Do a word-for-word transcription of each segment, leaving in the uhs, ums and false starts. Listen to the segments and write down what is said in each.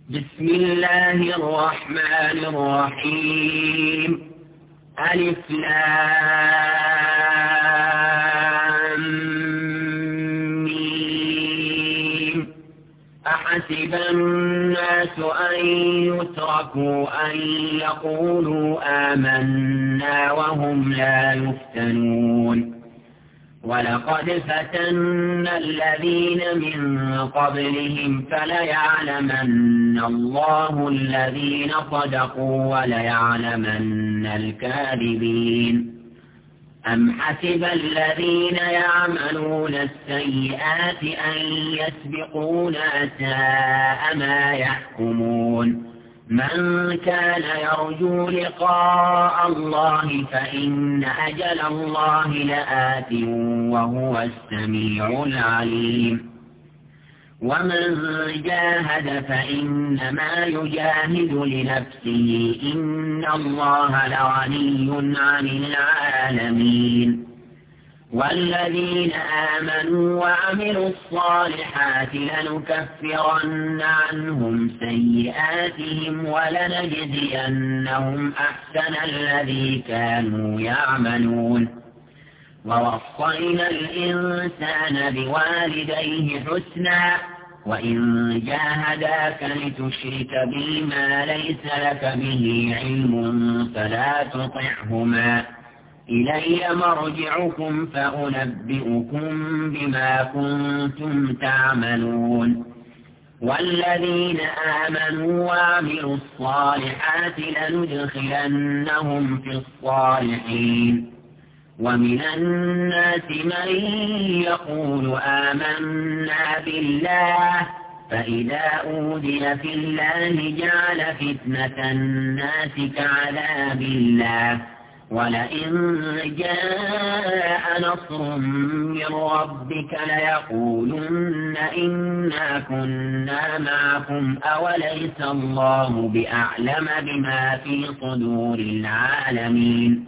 بسم الله الرحمن الرحيم. ألف لام ميم. أحسب الناس أن يتركوا أن يقولوا آمنا وهم لا يفتنون. ولقد فتنا الذين من قبلهم فليعلمن الله الذين صدقوا وليعلمن الكاذبين. أم حسب الذين يعملون السيئات أن يسبقونا ساء ما يحكمون. من كان يرجو لقاء الله فإن أجل الله لآت وهو السميع العليم. ومن جاهد فإنما يجاهد لنفسه إن الله لغني عن العالمين. والذين آمنوا وعملوا الصالحات لنكفرن عنهم سيئاتهم ولنجزينهم أحسن الذي كانوا يعملون. ووصينا الإنسان بوالديه حسنا وإن جاهداك لتشرك بي ما ليس لك به علم فلا تطعهما إلي مرجعكم فأنبئكم بما كنتم تعملون. والذين آمنوا وعملوا الصالحات لندخلنهم في الصالحين. ومن الناس من يقول آمنا بالله فإذا أوذي في الله جعل فتنة الناس كعذاب الله ولئن جاء نصر من ربك ليقولن إنا كنا معكم أوليس الله بأعلم بما في صدور العالمين.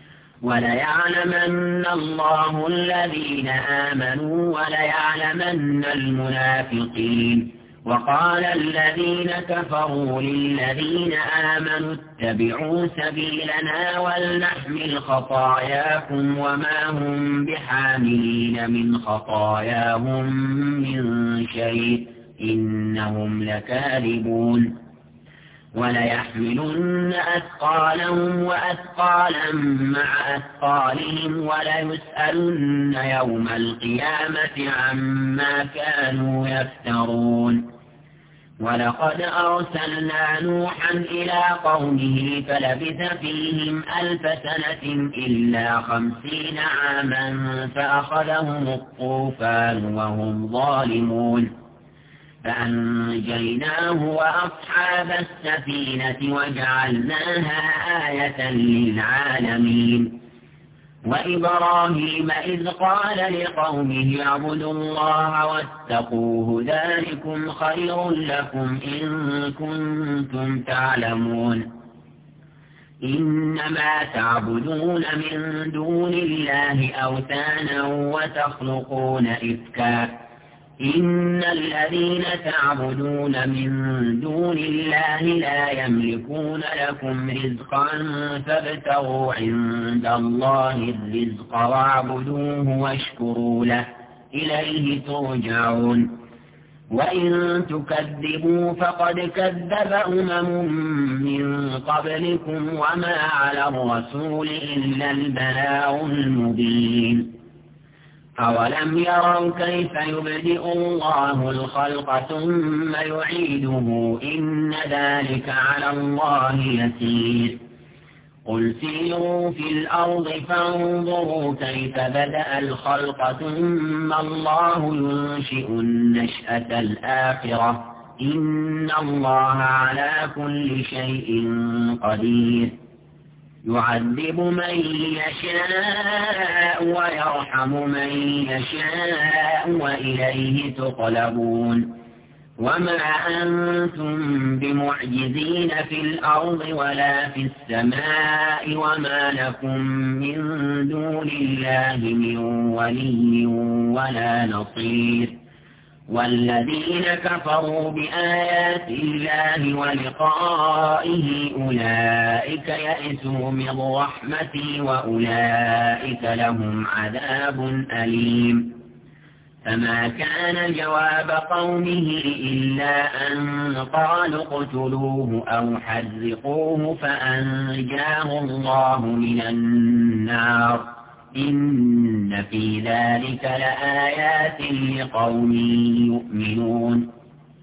وليعلمن الله الذين آمنوا وليعلمن المنافقين. وقال الذين كفروا للذين آمنوا اتبعوا سبيلنا ولنحمل خطاياكم وما هم بحاملين من خطاياهم من شيء إنهم لكاذبون. وليحملن أثقالهم وأثقالا مع أثقالهم وليسألن يوم القيامة عما كانوا يفترون. ولقد أرسلنا نوحا إلى قومه فلبث فيهم ألف سنة إلا خمسين عاما فأخذهم الطوفان وهم ظالمون فأنجيناه وأصحاب السفينة وجعلناها آية للعالمين. وإبراهيم إذ قال لقومه اعبدوا الله واتقوه ذلكم خير لكم إن كنتم تعلمون. إنما تعبدون من دون الله أوثانا وتخلقون إفكا إن الذين تعبدون من دون الله لا يملكون لكم رزقا فابتغوا عند الله الرزق واعبدوه واشكروا له إليه ترجعون. وإن تكذبوا فقد كذب أمم من قبلكم وما على الرسول إلا البلاغ المبين. أولم يروا كيف يبدئ الله الخلق ثم يعيده إن ذلك على الله يسير. قل سيروا في الأرض فانظروا كيف بدأ الخلق ثم الله ينشئ النشأة الآخرة إن الله على كل شيء قدير. يعذب من يشاء ويرحم من يشاء وإليه تقلبون. وما أنتم بمعجزين في الأرض ولا في السماء وما لكم من دون الله من ولي ولا نصير. والذين كفروا بآيات الله ولقائه أولئك يئسوا من رحمتي وأولئك لهم عذاب أليم. فما كان جواب قومه إلا أن قالوا اقتلوه أو حرقوه فأنجاه الله من النار. إن في ذلك لآيات لقوم يؤمنون.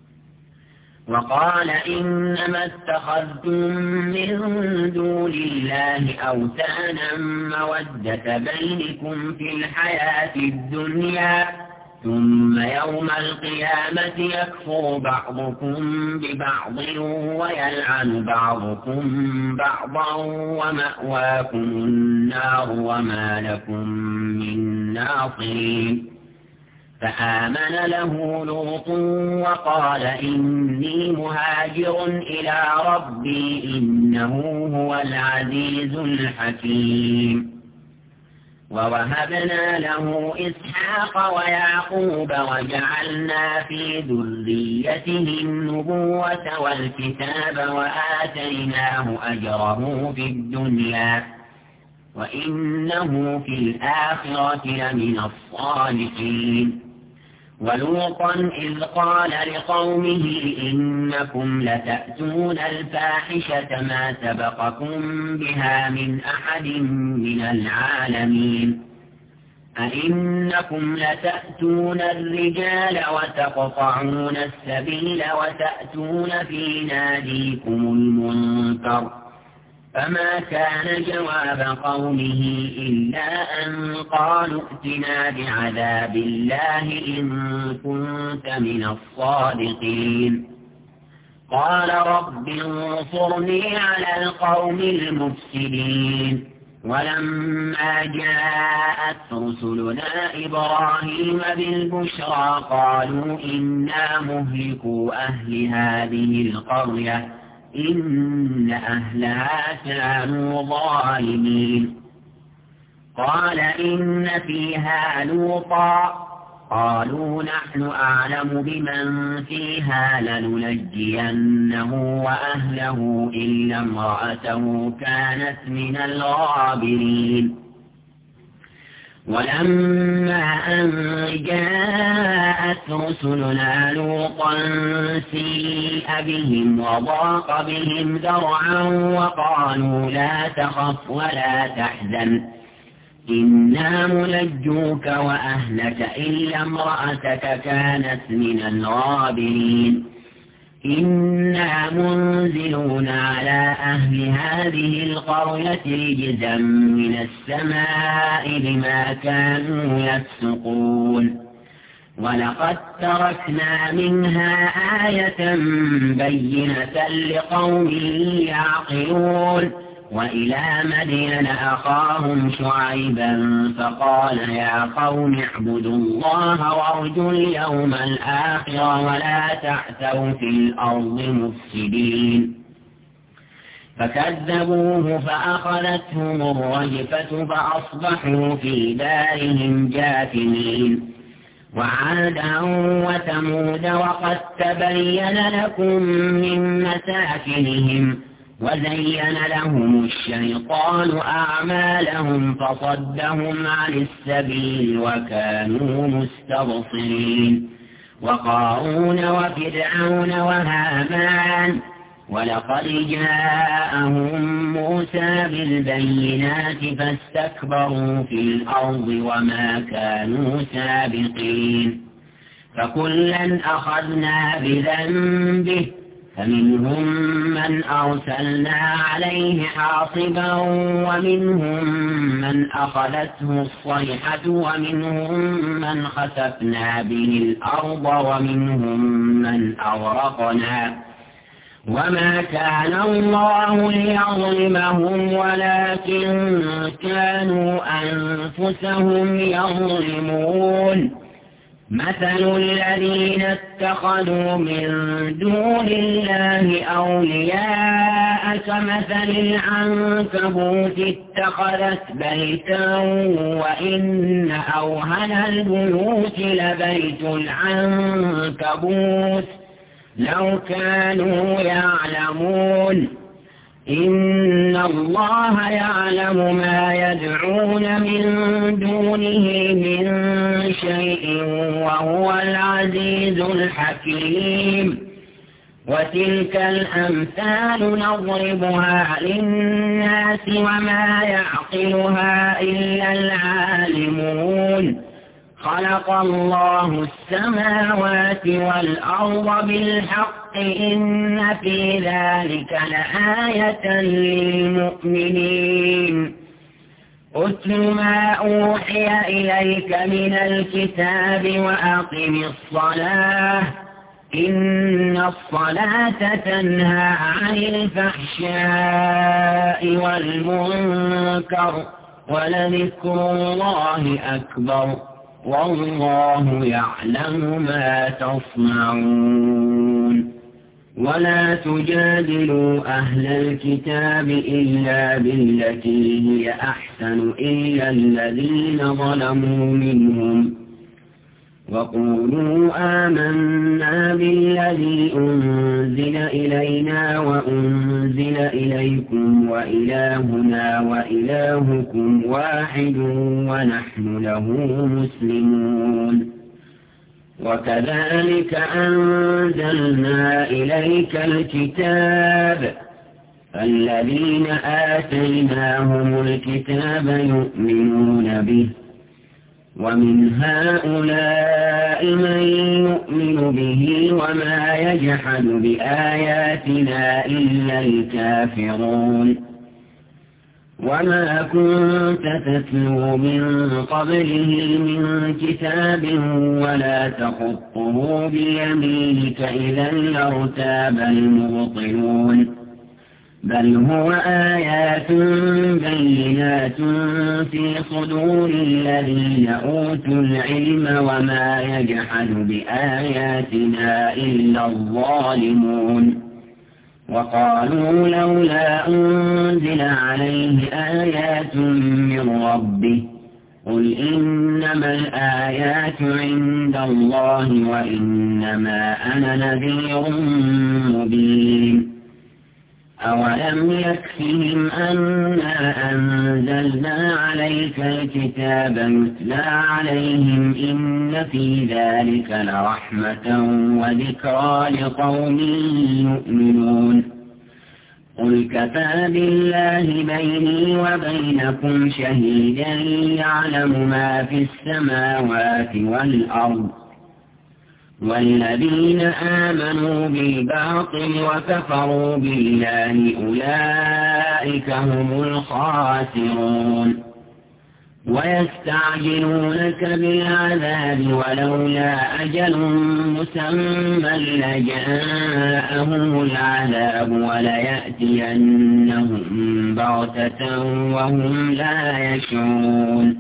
وقال إنما اتخذتم من دون الله أوثانا مودة بينكم في الحياة الدنيا ثم يوم القيامة يكفر بعضكم ببعض ويلعن بعضكم بعضا ومأواكم النار وما لكم من ناصرين. فآمن له لوط وقال إني مهاجر إلى ربي إنه هو العزيز الحكيم. ووهبنا له إسحاق ويعقوب وجعلنا في ذريته النبوة والكتاب وآتيناه أجره في الدنيا وإنه في الآخرة لمن الصالحين. ولوطا إذ قال لقومه إنكم لتأتون الفاحشة ما سبقكم بها من أحد من العالمين. أئنكم لتأتون الرجال وتقطعون السبيل وتأتون في ناديكم المنكر. فما كان جواب قومه إلا أن قالوا ائتنا بعذاب الله إن كنت من الصادقين. قال رب انصرني على القوم المفسدين. ولما جاءت رسلنا إبراهيم بالبشرى قالوا إنا مهلكو أهل هذه القرية إن أهلها كانوا ظالمين. قال إن فيها لوطا قالوا نحن أعلم بمن فيها لننجينه وأهله إلا امرأته كانت من الغابرين. ولما أن جاءت رسلنا لوطا سيء بهم وضاق بهم ذرعا وقالوا لا تخف ولا تحزن إنا منجوك وأهلك إلا امرأتك كانت من الغابرين. إنا منزلون على أهل هذه القرية رجزا من السماء بما كانوا يفسقون. ولقد تركنا منها آية بينة لقوم يعقلون. وإلى مدين أخاهم شعيبا فقال يا قوم اعبدوا الله وارجوا اليوم الآخر ولا تعثوا في الأرض مفسدين. فكذبوه فأخذتهم الرجفة فأصبحوا في دارهم جاثمين. وعادا وثمود وقد تبين لكم من مساكنهم وزين لهم الشيطان أعمالهم فصدهم عن السبيل وكانوا مستبصرين. وقارون وفرعون وهامان ولقد جاءهم موسى بالبينات فاستكبروا في الأرض وما كانوا سابقين. فكلا أخذنا بذنبه فمنهم من أرسلنا عليه حاصبا ومنهم من أخذته الصيحة ومنهم من خسفنا به الأرض ومنهم من أغرقنا. وما كان الله ليظلمهم ولكن كانوا أنفسهم يظلمون. مثل الذين اتخذوا من دون الله أولياء كمثل العنكبوت اتخذت بيتا وإن أوهن البيوت لبيت العنكبوت لو كانوا يعلمون إن الله يعلم ما يدعون من دونه من شيء وهو العزيز الحكيم وتلك الأمثال نضربها للناس وما يعقلها إلا العالمون خلق الله السماوات والأرض بالحق إن في ذلك لآية للمؤمنين أتل ما أوحي إليك من الكتاب وأقم الصلاة إن الصلاة تنهى عن الفحشاء والمنكر ولذكر الله أكبر والله يعلم ما تصنعون ولا تجادلوا أهل الكتاب إلا بالتي هي أحسن إلا الذين ظلموا منهم وقولوا آمنا بالذي أنزل إلينا وأنزل إليكم وإلهنا وإلهكم واحد ونحن له مسلمون وكذلك أنزلنا إليك الكتاب الذين آتيناهم الكتاب يؤمنون به ومن هؤلاء من يؤمن به وما يجحد بآياتنا إلا الكافرون وما كنت تتلو من قبله من كتاب ولا تخطه بيمينك إذا لارتاب المبطلون بل هو آيات بينات في صدور الذين أوتوا العلم وما يجحد بآياتنا إلا الظالمون وقالوا لولا أنزل عليه آيات من ربه قل إنما الآيات عند الله وإنما أنا نذير مبين أولم يكفهم أنا أنزلنا عليك الكتاب يتلى عليهم إن في ذلك لرحمة وذكرى لقوم يؤمنون قل كفى بالله بيني وبينكم شهيدا يعلم ما في السماوات والأرض والذين آمنوا بالباطل وكفروا بالله أولئك هم الخاسرون ويستعجلونك بالعذاب ولولا أجل مسمى لجاءهم العذاب وليأتينهم بغتة وهم لا يشعرون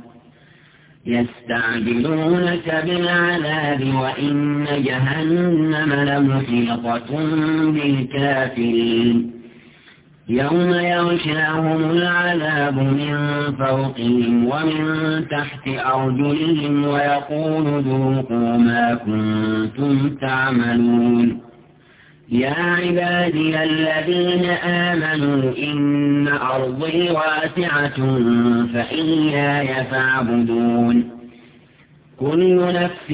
يستعجلونك بالعذاب وإن جهنم لمحيطة بالكافرين يوم يغشاهم العذاب من فوقهم ومن تحت أرجلهم ويقول ذوقوا ما كنتم تعملون يا عبادي الذين آمنوا إن أرضي واسعة فإياي فاعبدون كل نفس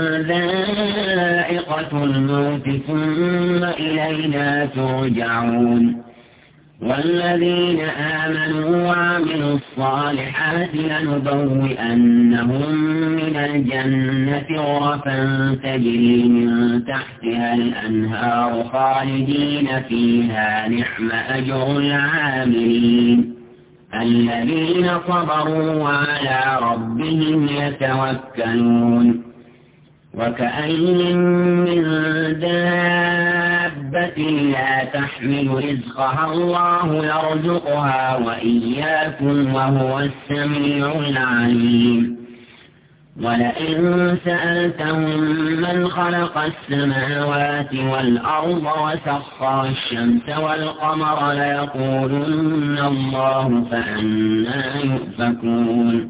ذائقة الموت ثم إلينا ترجعون والذين آمنوا وعملوا الصالحات لنبوئنهم من الجنة غرفا تجري من تحتها الأنهار خالدين فيها نعم أجر العاملين الذين صبروا وعلى ربهم يتوكلون وكأين من دابة لا تحمل رزقها الله يرزقها وإياكم وهو السميع العليم ولئن سألتهم من خلق السماوات والأرض وسخر الشمس والقمر ليقولن الله فأنا يؤفكون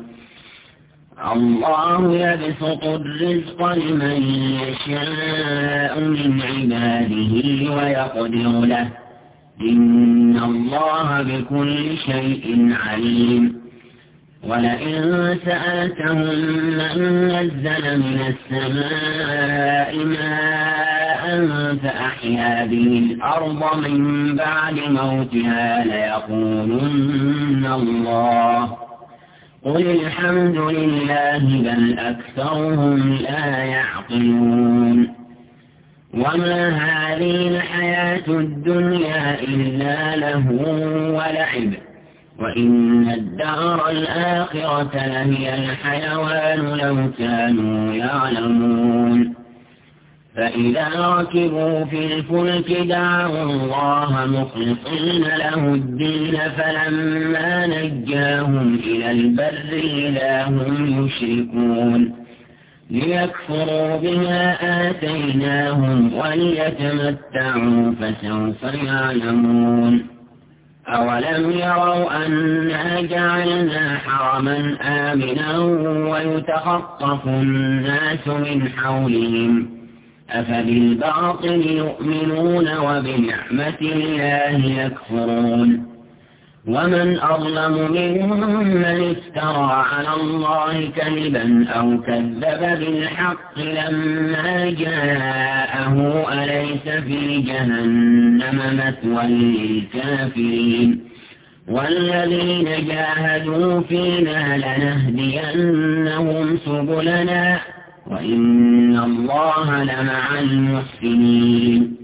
الله يبسط الرزق لمن يشاء من عباده ويقدر له إن الله بكل شيء عليم ولئن سألتهم من نزل من السماء ماء فأحيا به الأرض من بعد موتها ليقولن الله قل الحمد لله بل أكثرهم لا يعقلون وما هذه الحياة الدنيا إلا لهو ولعب وإن الدار الآخرة لهي الحيوان لو كانوا يعلمون فإذا ركبوا في الفلك دعوا الله مخلصين له الدين فلما نجاهم إلى البر إذا هم يشركون ليكفروا بما آتيناهم وليتمتعوا فسوف يعلمون أولم يروا أنا جعلنا حرما آمنا ويتخطف الناس من حولهم أفبالباطل يؤمنون وبنعمة الله يكفرون ومن أظلم ممن افترى على الله كذبا أو كذب بالحق لما جاءه أليس في جهنم مثوى للكافرين والذين جاهدوا فينا لنهدينهم سبلنا وإن الله لمع المحسنين